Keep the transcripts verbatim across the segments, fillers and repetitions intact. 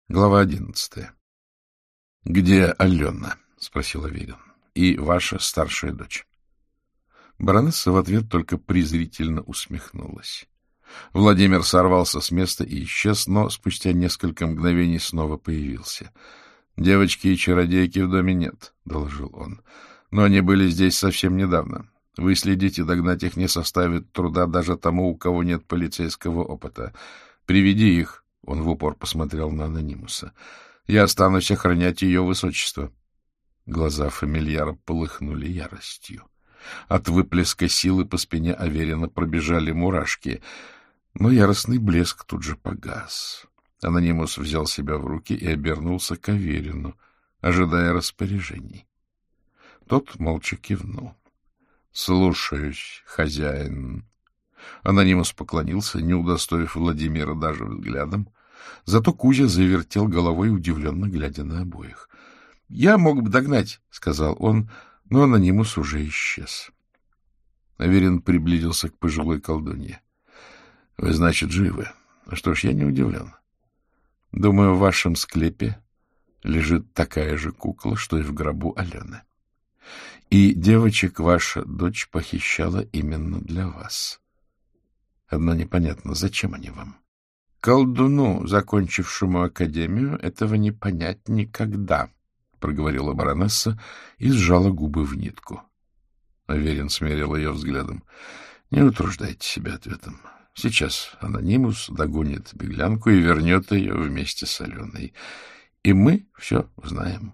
Глава одиннадцатая. — Где Алена? — спросил Аверин. — И ваша старшая дочь. Баронесса в ответ только презрительно усмехнулась. Владимир сорвался с места и исчез, но спустя несколько мгновений снова появился. — Девочки и чародейки в доме нет, — доложил он. — Но они были здесь совсем недавно. Выследить и догнать их не составит труда даже тому, у кого нет полицейского опыта. Приведи их. Он в упор посмотрел на анонимуса. — Я останусь охранять ее высочество. Глаза фамильяра полыхнули яростью. От выплеска силы по спине Аверина пробежали мурашки, но яростный блеск тут же погас. Анонимус взял себя в руки и обернулся к Аверину, ожидая распоряжений. Тот молча кивнул. — Слушаюсь, хозяин. Анонимус поклонился, не удостоив Владимира даже взглядом. Зато Кузя завертел головой, удивленно глядя на обоих. — Я мог бы догнать, — сказал он, но анонимус уже исчез. Аверин приблизился к пожилой колдунье. — Вы, значит, живы. Что ж, я не удивлен. Думаю, в вашем склепе лежит такая же кукла, что и в гробу Алены. И девочек ваша дочь похищала именно для вас. Одно непонятно, зачем они вам? Колдуну, закончившему академию, этого не понять никогда, — проговорила баронесса и сжала губы в нитку. Аверин смерил ее взглядом. — Не утруждайте себя ответом. Сейчас анонимус догонит беглянку и вернет ее вместе с Аленой. И мы все узнаем.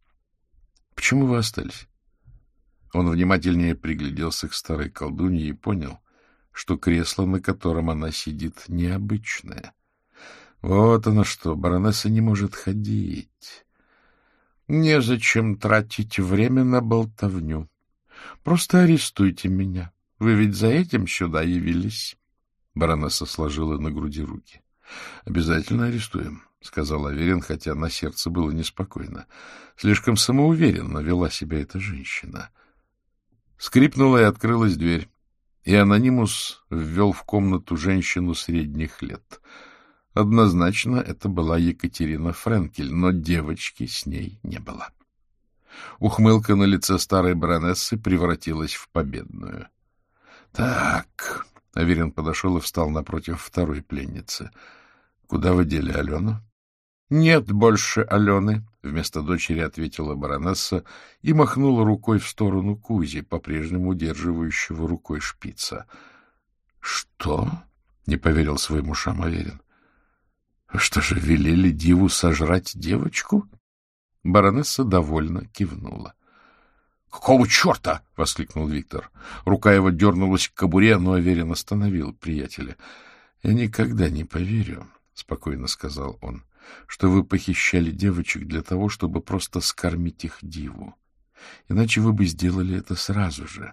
— Почему вы остались? Он внимательнее пригляделся к старой колдунье и понял, что кресло, на котором она сидит, необычное. Вот оно что, баронесса не может ходить. Незачем тратить время на болтовню. Просто арестуйте меня. Вы ведь за этим сюда явились. Баронесса сложила на груди руки. — Обязательно арестуем, — сказал Аверин, хотя на сердце было неспокойно. Слишком самоуверенно вела себя эта женщина. Скрипнула и открылась дверь, и анонимус ввел в комнату женщину средних лет. Однозначно это была Екатерина Френкель, но девочки с ней не было. Ухмылка на лице старой баронессы превратилась в победную. — Так, — Аверин подошел и встал напротив второй пленницы. — Куда вы дели Алену? — Нет больше Алены, — вместо дочери ответила баронесса и махнула рукой в сторону Кузи, по-прежнему удерживающего рукой шпица. — Что? — не поверил своим ушам Аверин. — Что же, велели диву сожрать девочку? Баронесса довольно кивнула. — Какого черта? — воскликнул Виктор. Рука его дернулась к кобуре, но Аверин остановил приятеля. — Я никогда не поверю, — спокойно сказал он, — что вы похищали девочек для того, чтобы просто скормить их диву. Иначе вы бы сделали это сразу же.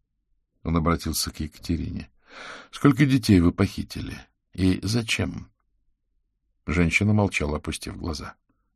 Он обратился к Екатерине. — Сколько детей вы похитили? И зачем? Женщина молчала, опустив глаза.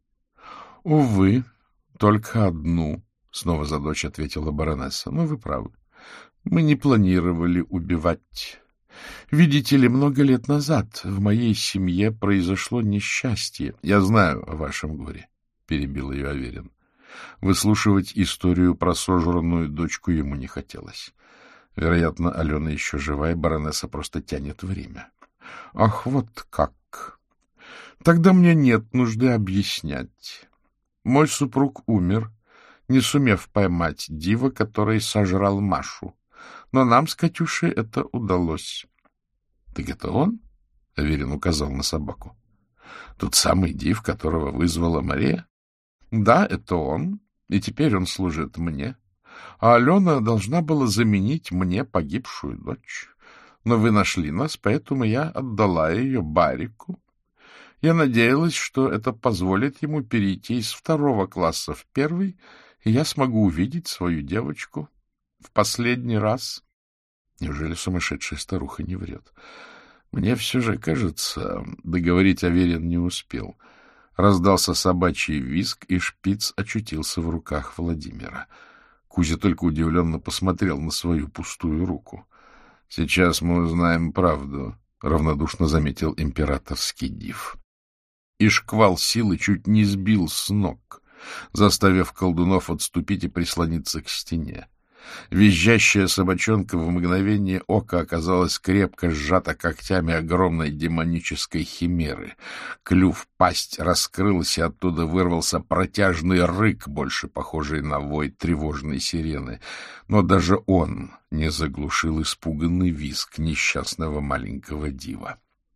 — Увы, только одну, — снова за дочь ответила баронесса. — Но вы правы. Мы не планировали убивать. Видите ли, много лет назад в моей семье произошло несчастье. — Я знаю о вашем горе, — перебил ее Аверин. Выслушивать историю про сожранную дочку ему не хотелось. Вероятно, Алена еще жива, и баронесса просто тянет время. — Ах, вот как! Тогда мне нет нужды объяснять. Мой супруг умер, не сумев поймать дива, который сожрал Машу. Но нам с Катюшей это удалось. — Так это он? — Аверин указал на собаку. — Тот самый див, которого вызвала Мария? — Да, это он, и теперь он служит мне. А Алена должна была заменить мне погибшую дочь. Но вы нашли нас, поэтому я отдала ее Барику. Я надеялась, что это позволит ему перейти из второго класса в первый, и я смогу увидеть свою девочку в последний раз. Неужели сумасшедшая старуха не врет? Мне все же кажется, договорить Аверин не успел. Раздался собачий визг, и шпиц очутился в руках Владимира. Кузя только удивленно посмотрел на свою пустую руку. — Сейчас мы узнаем правду, — равнодушно заметил императорский див. и шквал силы чуть не сбил с ног, заставив колдунов отступить и прислониться к стене. Визжащая собачонка в мгновение ока оказалась крепко сжата когтями огромной демонической химеры. Клюв, пасть раскрылась, и оттуда вырвался протяжный рык, больше похожий на вой тревожной сирены. Но даже он не заглушил испуганный визг несчастного маленького дива.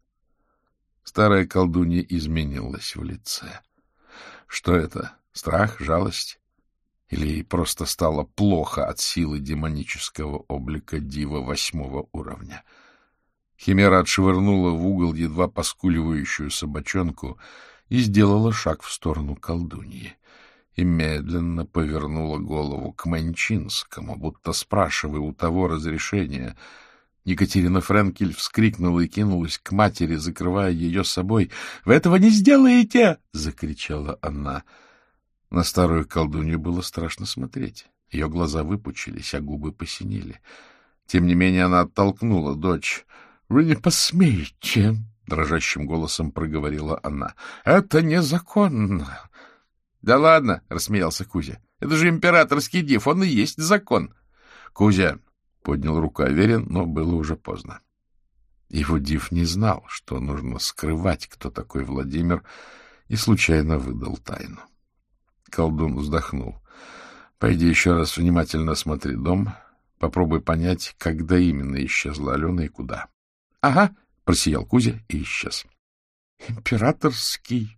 Старая колдунья изменилась в лице. Что это? Страх? Жалость? Или ей просто стало плохо от силы демонического облика дива восьмого уровня? Химера отшвырнула в угол едва поскуливающую собачонку и сделала шаг в сторону колдуньи. И медленно повернула голову к Менчинскому, будто спрашивая у того разрешения. Екатерина Френкель вскрикнула и кинулась к матери, закрывая ее собой. — Вы этого не сделаете! — закричала она. На старую колдунью было страшно смотреть. Ее глаза выпучились, а губы посинели. Тем не менее она оттолкнула дочь. — Вы не посмеете! — дрожащим голосом проговорила она. — Это незаконно! — Да ладно! — рассмеялся Кузя. — Это же императорский див, он и есть закон! — Кузя! — поднял руку Аверин, но было уже поздно. Его див не знал, что нужно скрывать, кто такой Владимир, и случайно выдал тайну. Колдун вздохнул. — Пойди еще раз внимательно осмотри дом. Попробуй понять, когда именно исчезла Алена и куда. — Ага, — просиял Кузя и исчез. — Императорский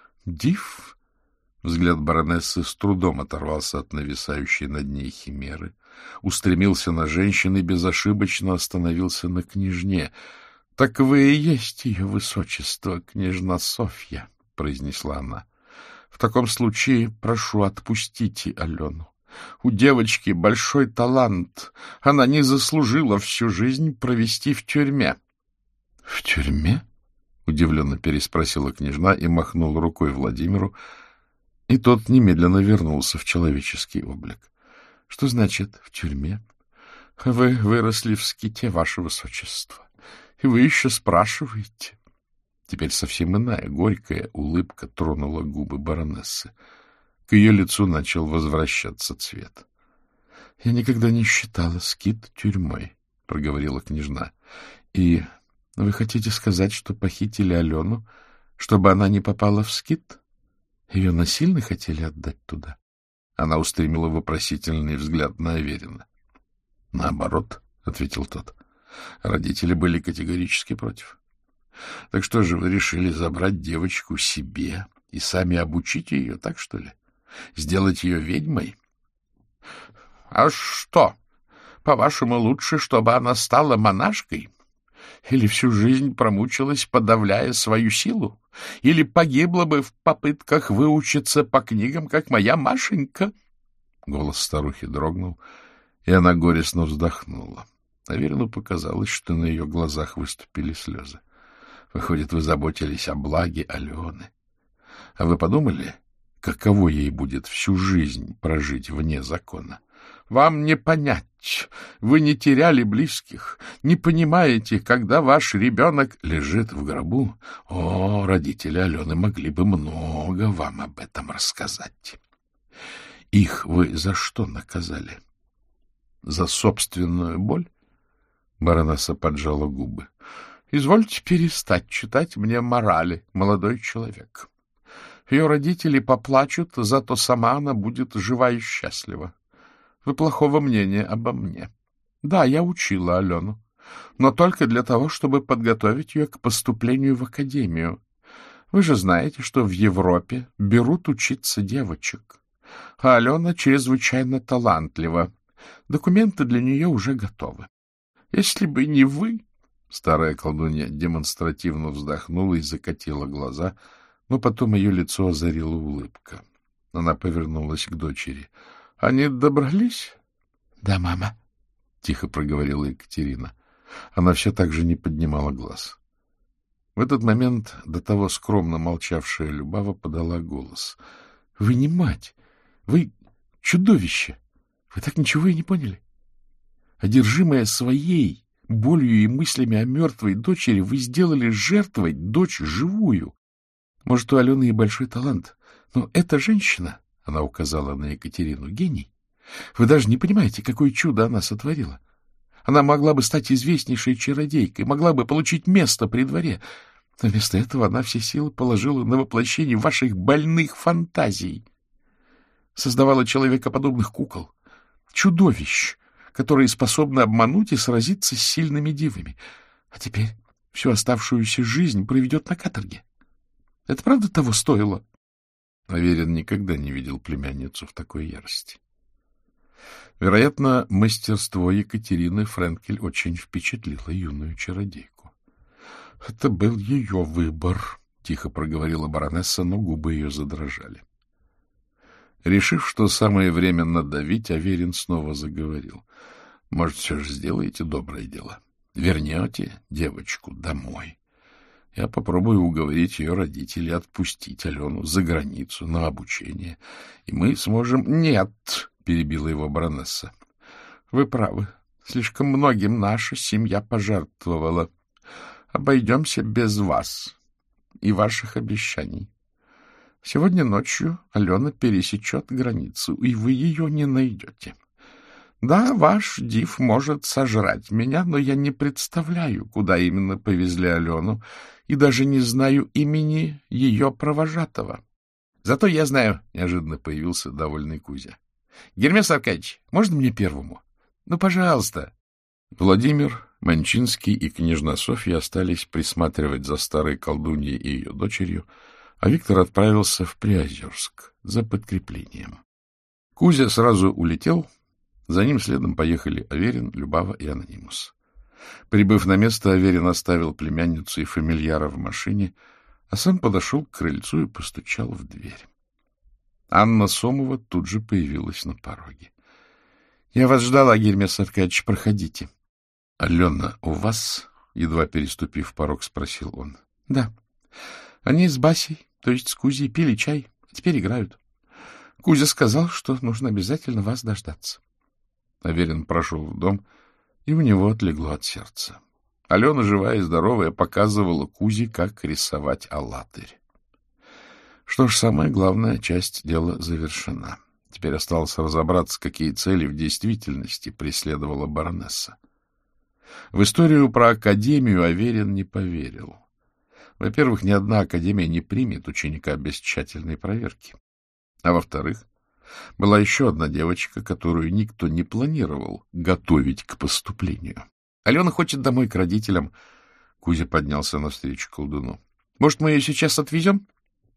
див? Взгляд баронессы с трудом оторвался от нависающей над ней химеры, устремился на женщину и безошибочно остановился на княжне. — Так вы и есть ее высочество, княжна Софья, — произнесла она. — В таком случае прошу, отпустите Алену. У девочки большой талант. Она не заслужила всю жизнь провести в тюрьме. — В тюрьме? — удивленно переспросила княжна и махнула рукой Владимиру, и тот немедленно вернулся в человеческий облик. — Что значит «в тюрьме»? — Вы выросли в ските, ваше высочество, и вы еще спрашиваете. Теперь совсем иная, горькая улыбка тронула губы баронессы. К ее лицу начал возвращаться цвет. — Я никогда не считала скит тюрьмой, — проговорила княжна. — И вы хотите сказать, что похитили Алену, чтобы она не попала в скит? Ее насильно хотели отдать туда? Она устремила вопросительный взгляд на Аверина. — Наоборот, — ответил тот. Родители были категорически против. — Так что же вы решили забрать девочку себе и сами обучить ее, так что ли? Сделать ее ведьмой? — А что? По-вашему, лучше, чтобы она стала монашкой? Или всю жизнь промучилась, подавляя свою силу? Или погибла бы в попытках выучиться по книгам, как моя Машенька? Голос старухи дрогнул, и она горестно вздохнула. Аверину показалось, что на ее глазах выступили слезы. Выходит, вы заботились о благе Алены. А вы подумали, каково ей будет всю жизнь прожить вне закона? Вам не понять. Вы не теряли близких, не понимаете, когда ваш ребенок лежит в гробу. О, родители Алены могли бы много вам об этом рассказать. Их вы за что наказали? За собственную боль? Баронесса поджала губы. Извольте перестать читать мне морали, молодой человек. Ее родители поплачут, зато сама она будет жива и счастлива. Вы плохого мнения обо мне. Да, я учила Алену, но только для того, чтобы подготовить ее к поступлению в академию. Вы же знаете, что в Европе берут учиться девочек. А Алена чрезвычайно талантлива. Документы для нее уже готовы. Если бы не вы... Старая колдунья демонстративно вздохнула и закатила глаза, но потом ее лицо озарила улыбка. Она повернулась к дочери. — Они добрались? — Да, мама, — тихо проговорила Екатерина. Она все так же не поднимала глаз. В этот момент до того скромно молчавшая Любава подала голос. — Вы не мать, вы чудовище! Вы так ничего и не поняли? Одержимая своей болью и мыслями о мертвой дочери, вы сделали жертвой дочь живую. Может, у Алены и большой талант, но эта женщина, — она указала на Екатерину, — гений. Вы даже не понимаете, какое чудо она сотворила. Она могла бы стать известнейшей чародейкой, могла бы получить место при дворе. Но вместо этого она все силы положила на воплощение ваших больных фантазий. Создавала человекоподобных кукол, чудовищ, которые способны обмануть и сразиться с сильными дивами. А теперь всю оставшуюся жизнь проведет на каторге. Это правда того стоило? Аверин никогда не видел племянницу в такой ярости. Вероятно, мастерство Екатерины Френкель очень впечатлило юную чародейку. — Это был ее выбор, — тихо проговорила баронесса, но губы ее задрожали. Решив, что самое время надавить, Аверин снова заговорил. — Может, все же сделаете доброе дело? Вернете девочку домой? Я попробую уговорить ее родителей отпустить Алену за границу на обучение, и мы сможем... — Нет! — перебила его баронесса. — Вы правы. Слишком многим наша семья пожертвовала. Обойдемся без вас и ваших обещаний. Сегодня ночью Алена пересечет границу, и вы ее не найдете. Да, ваш див может сожрать меня, но я не представляю, куда именно повезли Алену, и даже не знаю имени ее провожатого. Зато я знаю, — неожиданно появился довольный Кузя. — Гермес Аркадьевич, можно мне первому? Ну, пожалуйста. Владимир, Манчинский и княжна Софья остались присматривать за старой колдуньей и ее дочерью, а Виктор отправился в Приозерск за подкреплением. Кузя сразу улетел, за ним следом поехали Аверин, Любава и Анонимус. Прибыв на место, Аверин оставил племянницу и фамильяра в машине, а сам подошел к крыльцу и постучал в дверь. Анна Сомова тут же появилась на пороге. — Я вас ждала, Гермес Аркадьевич, проходите. — Алена, у вас? — едва переступив порог, спросил он. — Да. Они с Басей, то есть с Кузей, пили чай, а теперь играют. Кузя сказал, что нужно обязательно вас дождаться. Аверин прошел в дом, и у него отлегло от сердца. Алена, живая и здоровая, показывала Кузе, как рисовать аллатырь. Что ж, самая главная часть дела завершена. Теперь осталось разобраться, какие цели в действительности преследовала баронесса. В историю про академию Аверин не поверил. Во-первых, ни одна академия не примет ученика без тщательной проверки. А во-вторых, была еще одна девочка, которую никто не планировал готовить к поступлению. — Алена хочет домой к родителям. Кузя поднялся навстречу колдуну. — Может, мы ее сейчас отвезем?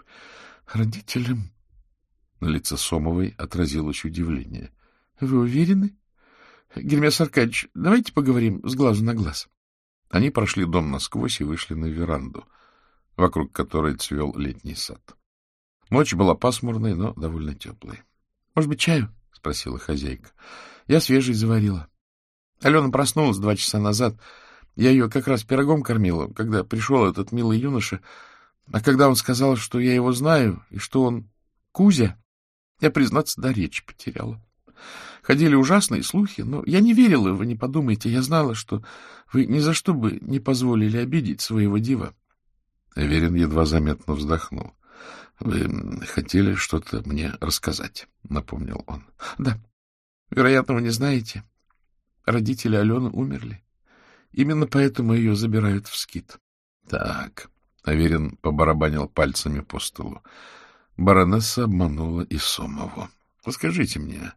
— Родителям? На лице Сомовой отразилось удивление. — Вы уверены? Гермес Аркадьевич, давайте поговорим с глазу на глаз. Они прошли дом насквозь и вышли на веранду, вокруг которой цвел летний сад. Ночь была пасмурной, но довольно теплой. — Может быть, чаю? — спросила хозяйка. — Я свежий заварила. Алена проснулась два часа назад. Я ее как раз пирогом кормила, когда пришел этот милый юноша. А когда он сказал, что я его знаю, и что он Кузя, я, признаться, до речи потеряла. Ходили ужасные слухи, но я не верила, вы не подумайте. Я знала, что вы ни за что бы не позволили обидеть своего дива. Аверин едва заметно вздохнул. — Вы хотели что-то мне рассказать, — напомнил он. — Да. Вероятно, вы не знаете. Родители Алены умерли. Именно поэтому ее забирают в скит. — Так. Аверин побарабанил пальцами по столу. Баронесса обманула и Сомову. — Расскажите мне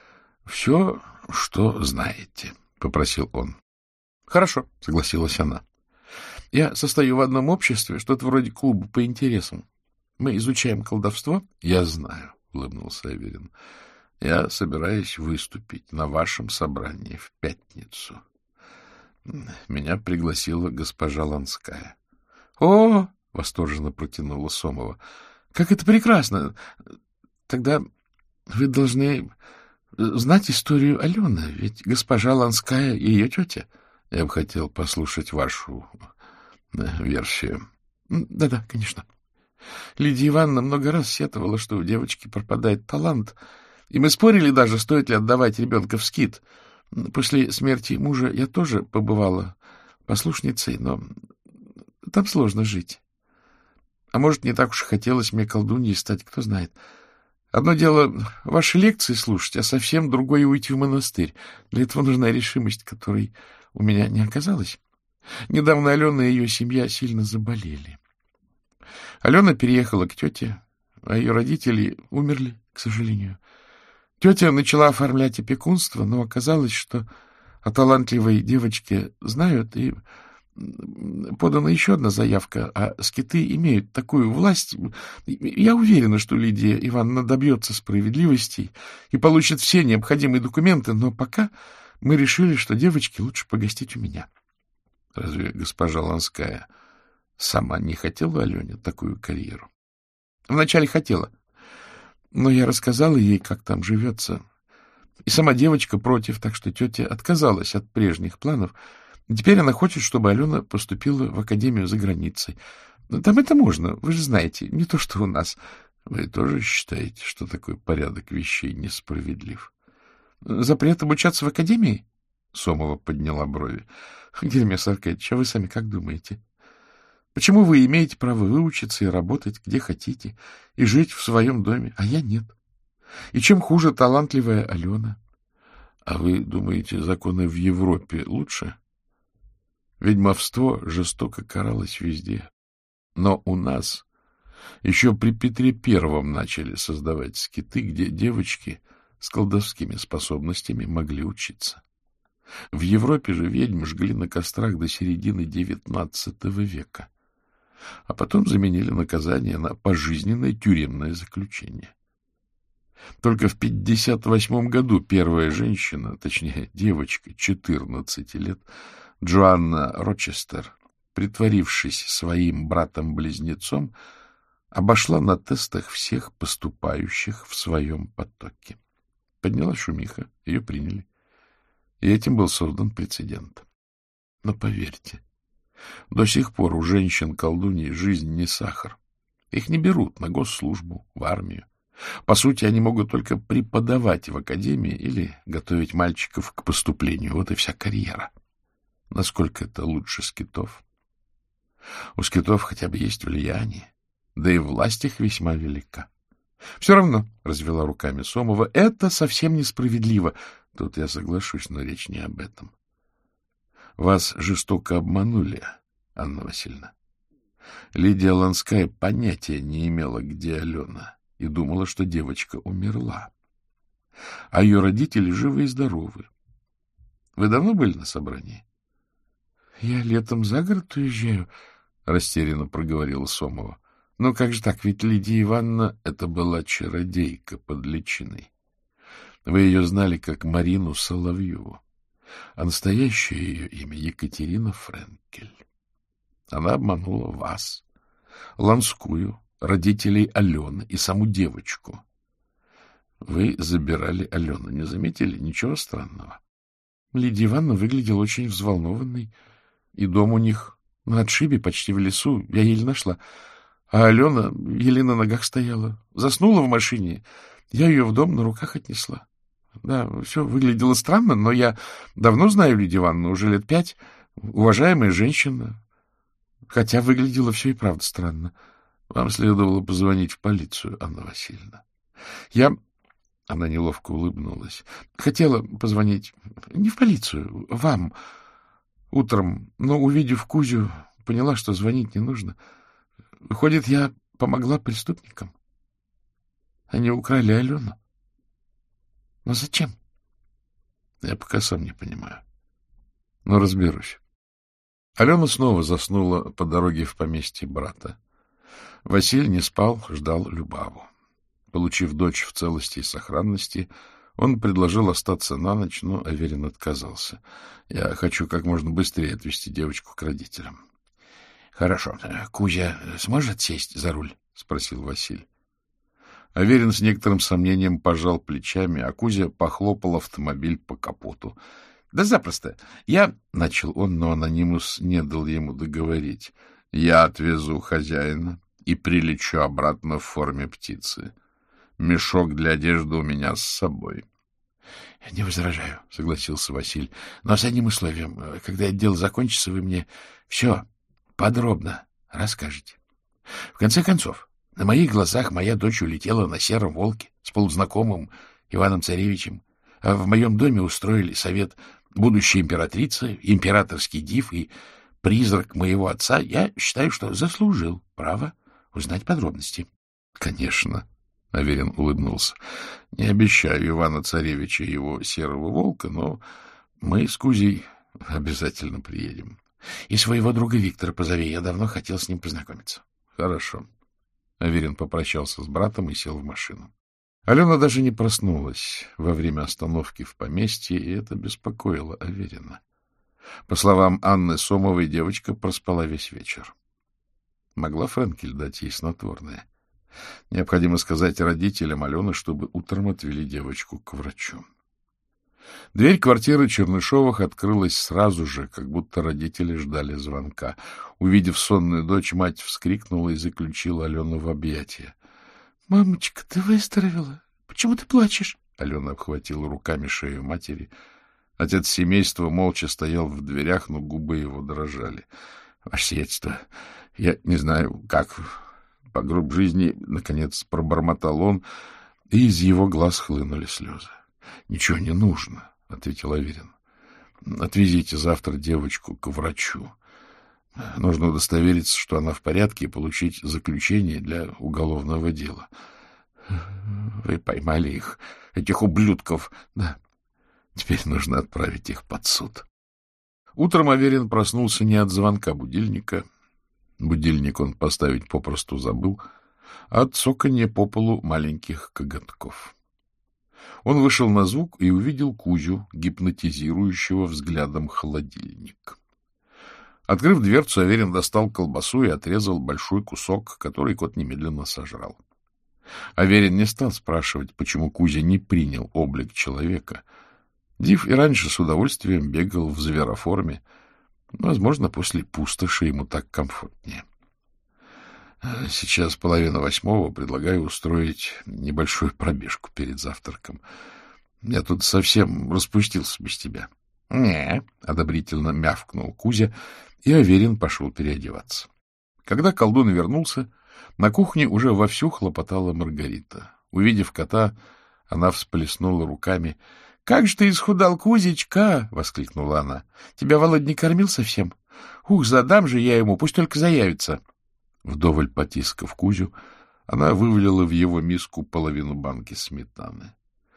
все, что знаете, — попросил он. — Хорошо, — согласилась она. — Я состою в одном обществе, что-то вроде клуба по интересам. Мы изучаем колдовство. — Я знаю, — улыбнулся Аверин. — Я собираюсь выступить на вашем собрании в пятницу. Меня пригласила госпожа Ланская. — О! — восторженно протянула Сомова. — Как это прекрасно! Тогда вы должны знать историю Алены, ведь госпожа Ланская — ее тетя. Я бы хотел послушать вашу версию. Да — Да-да, конечно. Лидия Ивановна много раз сетовала, что у девочки пропадает талант, и мы спорили даже, стоит ли отдавать ребенка в скит. После смерти мужа я тоже побывала послушницей, но там сложно жить. А может, не так уж и хотелось мне колдуньей стать, кто знает. Одно дело ваши лекции слушать, а совсем другое — уйти в монастырь. Для этого нужна решимость, которой у меня не оказалось. Недавно Алена и ее семья сильно заболели. Алена переехала к тете, а ее родители умерли, к сожалению. Тетя начала оформлять опекунство, но оказалось, что о талантливой девочке знают, и подана еще одна заявка, а скиты имеют такую власть. Я уверена, что Лидия Ивановна добьется справедливости и получит все необходимые документы, но пока мы решили, что девочке лучше погостить у меня. Разве госпожа Ланская сама не хотела Алене такую карьеру? Вначале хотела, но я рассказала ей, как там живется. И сама девочка против, так что тетя отказалась от прежних планов. Теперь она хочет, чтобы Алена поступила в академию за границей. Там это можно, вы же знаете, не то что у нас. Вы тоже считаете, что такой порядок вещей несправедлив? Запрет обучаться в академии? Сомова подняла брови. Гермес Аркадьевич, а вы сами как думаете? Почему вы имеете право выучиться и работать где хотите, и жить в своем доме, а я нет? И чем хуже талантливая Алена? А вы думаете, законы в Европе лучше? Ведьмовство жестоко каралось везде. Но у нас еще при Петре Первом начали создавать скиты, где девочки с колдовскими способностями могли учиться. В Европе же ведьм жгли на кострах до середины девятнадцатого века, а потом заменили наказание на пожизненное тюремное заключение. Только в пятьдесят восьмом году первая женщина, точнее девочка, четырнадцати лет, Джоанна Рочестер, притворившись своим братом-близнецом, обошла на тестах всех поступающих в своем потоке. Подняла шумиха, ее приняли. И этим был создан прецедент. Но поверьте, до сих пор у женщин-колдуней жизнь не сахар. Их не берут на госслужбу, в армию. По сути, они могут только преподавать в академии или готовить мальчиков к поступлению. Вот и вся карьера. Насколько это лучше скитов? У скитов хотя бы есть влияние, да и власть их весьма велика. — Все равно, — развела руками Сомова, — это совсем несправедливо. Тут я соглашусь, но речь не об этом. Вас жестоко обманули, Анна Васильевна. Лидия Ланская понятия не имела, где Алена, и думала, что девочка умерла. А ее родители живы и здоровы. Вы давно были на собрании? — Я летом за город уезжаю, — растерянно проговорила Сомова. — Ну как же так, ведь Лидия Ивановна — это была чародейка под личиной. Вы ее знали как Марину Соловьеву, а настоящее ее имя — Екатерина Френкель. Она обманула вас, Ланскую, родителей Алены и саму девочку. Вы забирали Алену, не заметили? Ничего странного. Лидия Ивановна выглядела очень взволнованной, и дом у них на отшибе, почти в лесу, я еле нашла. А Алена еле на ногах стояла, заснула в машине, я ее в дом на руках отнесла. Да, все выглядело странно, но я давно знаю Лидию Ивановну, уже лет пять, уважаемая женщина, хотя выглядело все и правда странно. Вам следовало позвонить в полицию, Анна Васильевна. Я... Она неловко улыбнулась. Хотела позвонить не в полицию, вам утром, но, увидев Кузю, поняла, что звонить не нужно. Выходит, я помогла преступникам. Они украли Алену. Но зачем? Я пока сам не понимаю. Но разберусь. Алена снова заснула по дороге в поместье брата. Василий не спал, ждал Любаву. Получив дочь в целости и сохранности, он предложил остаться на ночь, но Аверин отказался. Я хочу как можно быстрее отвезти девочку к родителям. — Хорошо. Кузя сможет сесть за руль? — спросил Василий. Аверин с некоторым сомнением пожал плечами, а Кузя похлопал автомобиль по капоту. — Да запросто. Я... — начал он, но анонимус не дал ему договорить. — Я отвезу хозяина и прилечу обратно в форме птицы. Мешок для одежды у меня с собой. — Не возражаю, — согласился Василий. — Но с одним условием. Когда это дело закончится, вы мне все подробно расскажете. В конце концов, на моих глазах моя дочь улетела на сером волке с полузнакомым Иваном Царевичем, а в моем доме устроили совет будущая императрица, императорский див и призрак моего отца. Я считаю, что заслужил право узнать подробности. — Конечно, — Аверин улыбнулся. — Не обещаю Ивана Царевича и его серого волка, но мы с Кузей обязательно приедем. И своего друга Виктора позови. Я давно хотел с ним познакомиться. — Хорошо. Аверин попрощался с братом и сел в машину. Алена даже не проснулась во время остановки в поместье, и это беспокоило Аверина. По словам Анны Сомовой, девочка проспала весь вечер. Могла Френкель дать ей снотворное? Необходимо сказать родителям Алены, чтобы утром отвели девочку к врачу. Дверь квартиры Чернышовых открылась сразу же, как будто родители ждали звонка. Увидев сонную дочь, мать вскрикнула и заключила Алену в объятия. — Мамочка, ты выздоровела? Почему ты плачешь? Алена обхватила руками шею матери. Отец семейства молча стоял в дверях, но губы его дрожали. — Ваше сиятельство, я не знаю, как по гроб жизни, наконец, пробормотал он, и из его глаз хлынули слезы. — Ничего не нужно, — ответил Аверин. — Отвезите завтра девочку к врачу. Нужно удостовериться, что она в порядке, и получить заключение для уголовного дела. — Вы поймали их, этих ублюдков? — Да. Теперь нужно отправить их под суд. Утром Аверин проснулся не от звонка будильника. Будильник он поставить попросту забыл, а от цоканья по полу маленьких коготков. Он вышел на звук и увидел Кузю, гипнотизирующего взглядом холодильник. Открыв дверцу, Аверин достал колбасу и отрезал большой кусок, который кот немедленно сожрал. Аверин не стал спрашивать, почему Кузя не принял облик человека. Див и раньше с удовольствием бегал в звероформе. Возможно, после пустоши ему так комфортнее. Сейчас половина восьмого, предлагаю устроить небольшую пробежку перед завтраком. Я тут совсем распустился без тебя. — Не, — одобрительно мявкнул Кузя, и Аверин пошел переодеваться. Когда колдун вернулся, на кухне уже вовсю хлопотала Маргарита. Увидев кота, она всплеснула руками. — Как же ты исхудал, Кузечка! — воскликнула она. — Тебя Володя не кормил совсем? Ух, задам же я ему, пусть только заявится. Вдоволь потискав Кузю, она вывалила в его миску половину банки сметаны.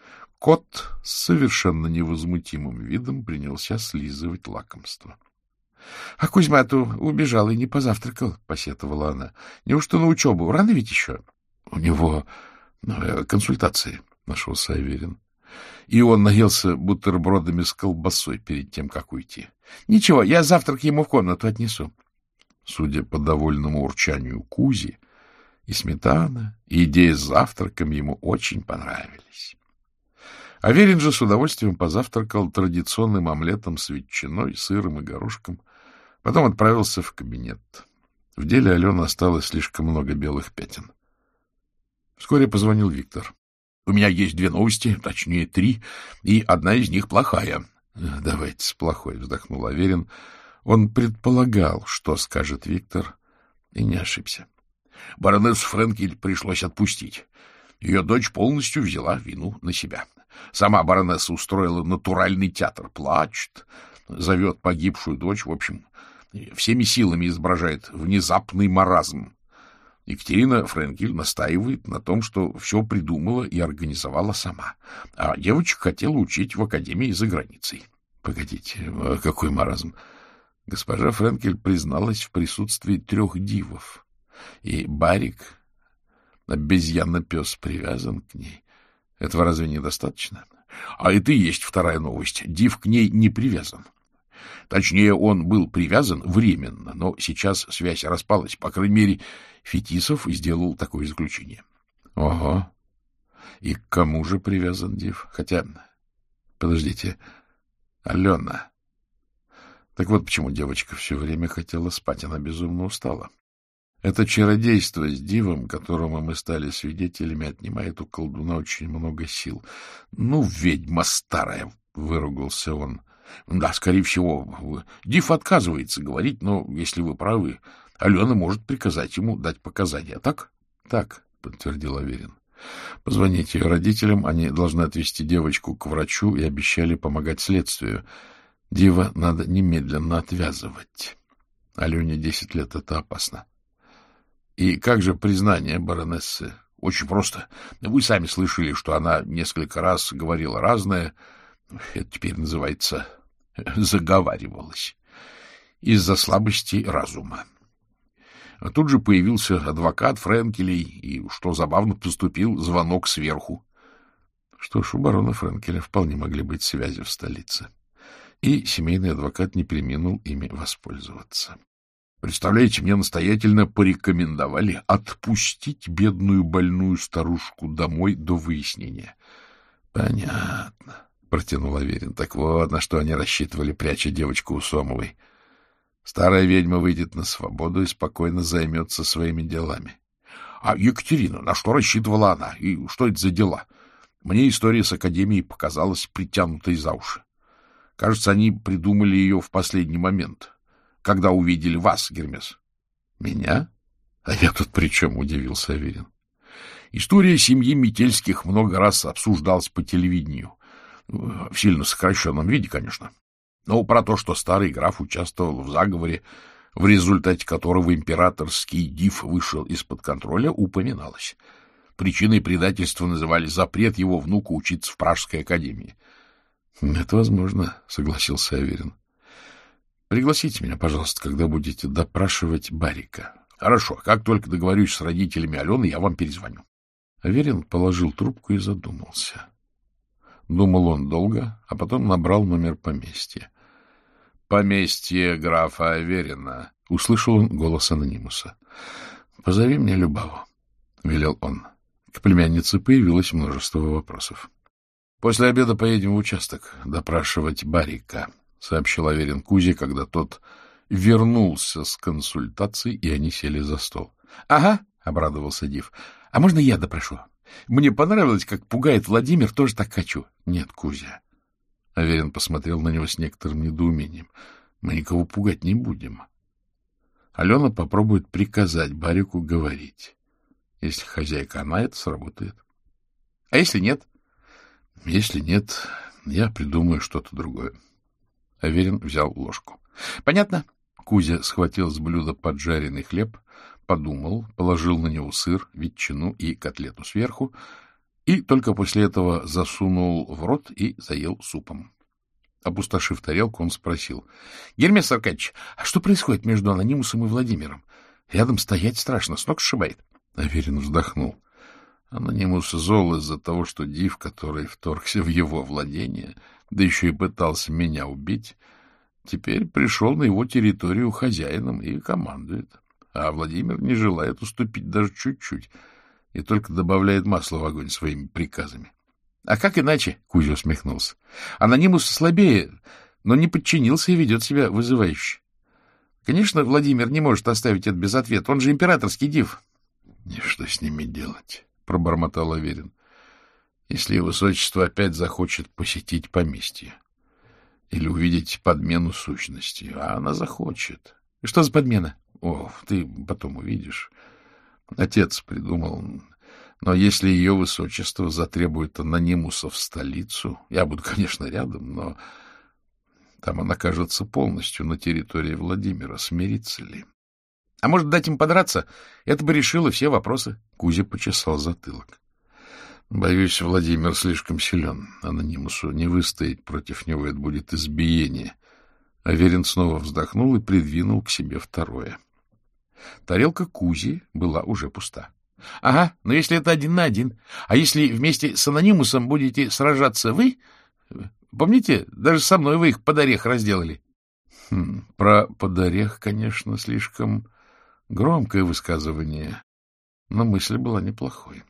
Кот с совершенно невозмутимым видом принялся слизывать лакомство. — А Кузьма-то убежал и не позавтракал, — посетовала она. — Неужто на учебу? Рано ведь еще? — У него ну, консультации, — нашелся Аверин. И он наелся бутербродами с колбасой перед тем, как уйти. — Ничего, я завтрак ему в комнату отнесу. Судя по довольному урчанию Кузи, и сметана, и идея с завтраком ему очень понравились. Аверин же с удовольствием позавтракал традиционным омлетом с ветчиной, сыром и горошком, потом отправился в кабинет. В деле Алены осталось слишком много белых пятен. Вскоре позвонил Виктор. — У меня есть две новости, точнее три, и одна из них плохая. — Давайте с плохой, — вздохнул Аверин. Он предполагал, что скажет Виктор, и не ошибся. Баронессу Френкель пришлось отпустить. Ее дочь полностью взяла вину на себя. Сама баронесса устроила натуральный театр, плачет, зовет погибшую дочь, в общем, всеми силами изображает внезапный маразм. Екатерина Френкель настаивает на том, что все придумала и организовала сама, а девочек хотела учить в академии за границей. Погодите, какой маразм? Госпожа Френкель призналась в присутствии трех дивов, и Барик, обезьяна-пес, привязан к ней. Этого разве недостаточно? А это и есть вторая новость. Див к ней не привязан. Точнее, он был привязан временно, но сейчас связь распалась. По крайней мере, Фетисов сделал такое заключение. Ого! И к кому же привязан Див? Хотя, подождите, Алена... Так вот почему девочка все время хотела спать, она безумно устала. Это чародейство с дивом, которому мы стали свидетелями, отнимает у колдуна очень много сил. — Ну, ведьма старая! — выругался он. — Да, скорее всего, див отказывается говорить, но, если вы правы, Алена может приказать ему дать показания. Так? — Так, — подтвердил Аверин. — Позвоните ее родителям, они должны отвезти девочку к врачу и обещали помогать следствию. Дива надо немедленно отвязывать. Алене десять лет — это опасно. — И как же признание баронессы? — Очень просто. Вы сами слышали, что она несколько раз говорила разное. Это теперь называется заговаривалась. Из-за слабости разума. А тут же появился адвокат Френкелей, и, что забавно, поступил звонок сверху. Что ж, у барона Френкеля вполне могли быть связи в столице. И семейный адвокат не преминул ими воспользоваться. Представляете, мне настоятельно порекомендовали отпустить бедную больную старушку домой до выяснения. — Понятно, — протянул Аверин. — Так вот, на что они рассчитывали, пряча девочку у Сомовой. Старая ведьма выйдет на свободу и спокойно займется своими делами. А Екатерина, на что рассчитывала она? И что это за дела? Мне история с Академией показалась притянутой за уши. Кажется, они придумали ее в последний момент, когда увидели вас, Гермес. — Меня? А я тут при чем? — удивился Аверин. История семьи Метельских много раз обсуждалась по телевидению. В сильно сокращенном виде, конечно. Но про то, что старый граф участвовал в заговоре, в результате которого императорский див вышел из-под контроля, упоминалось. Причиной предательства называли запрет его внука учиться в Пражской академии. — Это возможно, — согласился Аверин. — Пригласите меня, пожалуйста, когда будете допрашивать Барика. — Хорошо. Как только договорюсь с родителями Алены, я вам перезвоню. Аверин положил трубку и задумался. Думал он долго, а потом набрал номер поместья. — Поместье графа Аверина, — услышал он голос анонимуса. — Позови мне Любаву, — велел он. К племяннице появилось множество вопросов. — После обеда поедем в участок допрашивать Барика, — сообщил Аверин Кузе, когда тот вернулся с консультацией, и они сели за стол. — Ага, — обрадовался Див. — А можно я допрошу? Мне понравилось, как пугает Владимир, тоже так хочу. — Нет, Кузя. Аверин посмотрел на него с некоторым недоумением. — Мы никого пугать не будем. Алена попробует приказать Барику говорить. Если хозяйка она, это сработает. — А если нет? — Если нет, я придумаю что-то другое. Аверин взял ложку. — Понятно. Кузя схватил с блюда поджаренный хлеб, подумал, положил на него сыр, ветчину и котлету сверху, и только после этого засунул в рот и заел супом. Опустошив тарелку, он спросил: — Гермес Аркадьевич, а что происходит между анонимусом и Владимиром? Рядом стоять страшно, с ног сшибает. Аверин вздохнул. Анонимус зол из-за того, что див, который вторгся в его владение, да еще и пытался меня убить, теперь пришел на его территорию хозяином и командует. А Владимир не желает уступить даже чуть-чуть и только добавляет масла в огонь своими приказами. — А как иначе? — Кузя усмехнулся. — Анонимус слабее, но не подчинился и ведет себя вызывающе. Конечно, Владимир не может оставить это без ответа. Он же императорский див. — И что с ними делать? — пробормотал Аверин. — Если его высочество опять захочет посетить поместье или увидеть подмену сущности, а она захочет. — Что за подмена? — О, ты потом увидишь. Отец придумал. Но если ее высочество затребует анонимуса в столицу, я буду, конечно, рядом, но там он окажется полностью на территории Владимира. Смирится ли? — А может, дать им подраться? Это бы решило все вопросы. Кузя почесал затылок. — Боюсь, Владимир слишком силен. Анонимусу не выстоять против него, это будет избиение. Аверин снова вздохнул и придвинул к себе второе. Тарелка Кузи была уже пуста. — Ага, но если это один на один, а если вместе с анонимусом будете сражаться вы... Помните, даже со мной вы их под орех разделали? Хм, про под орех, конечно, слишком громкое высказывание, но мысль была неплохой.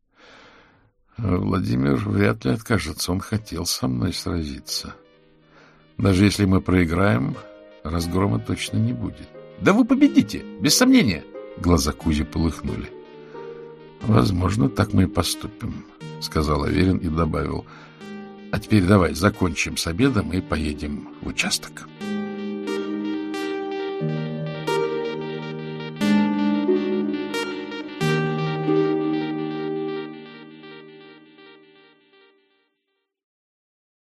Владимир вряд ли откажется, он хотел со мной сразиться. Даже если мы проиграем, разгрома точно не будет. — Да вы победите, без сомнения! Глаза Кузи полыхнули. — Возможно, так мы и поступим, — сказал Аверин и добавил: — А теперь давай закончим с обедом и поедем в участок.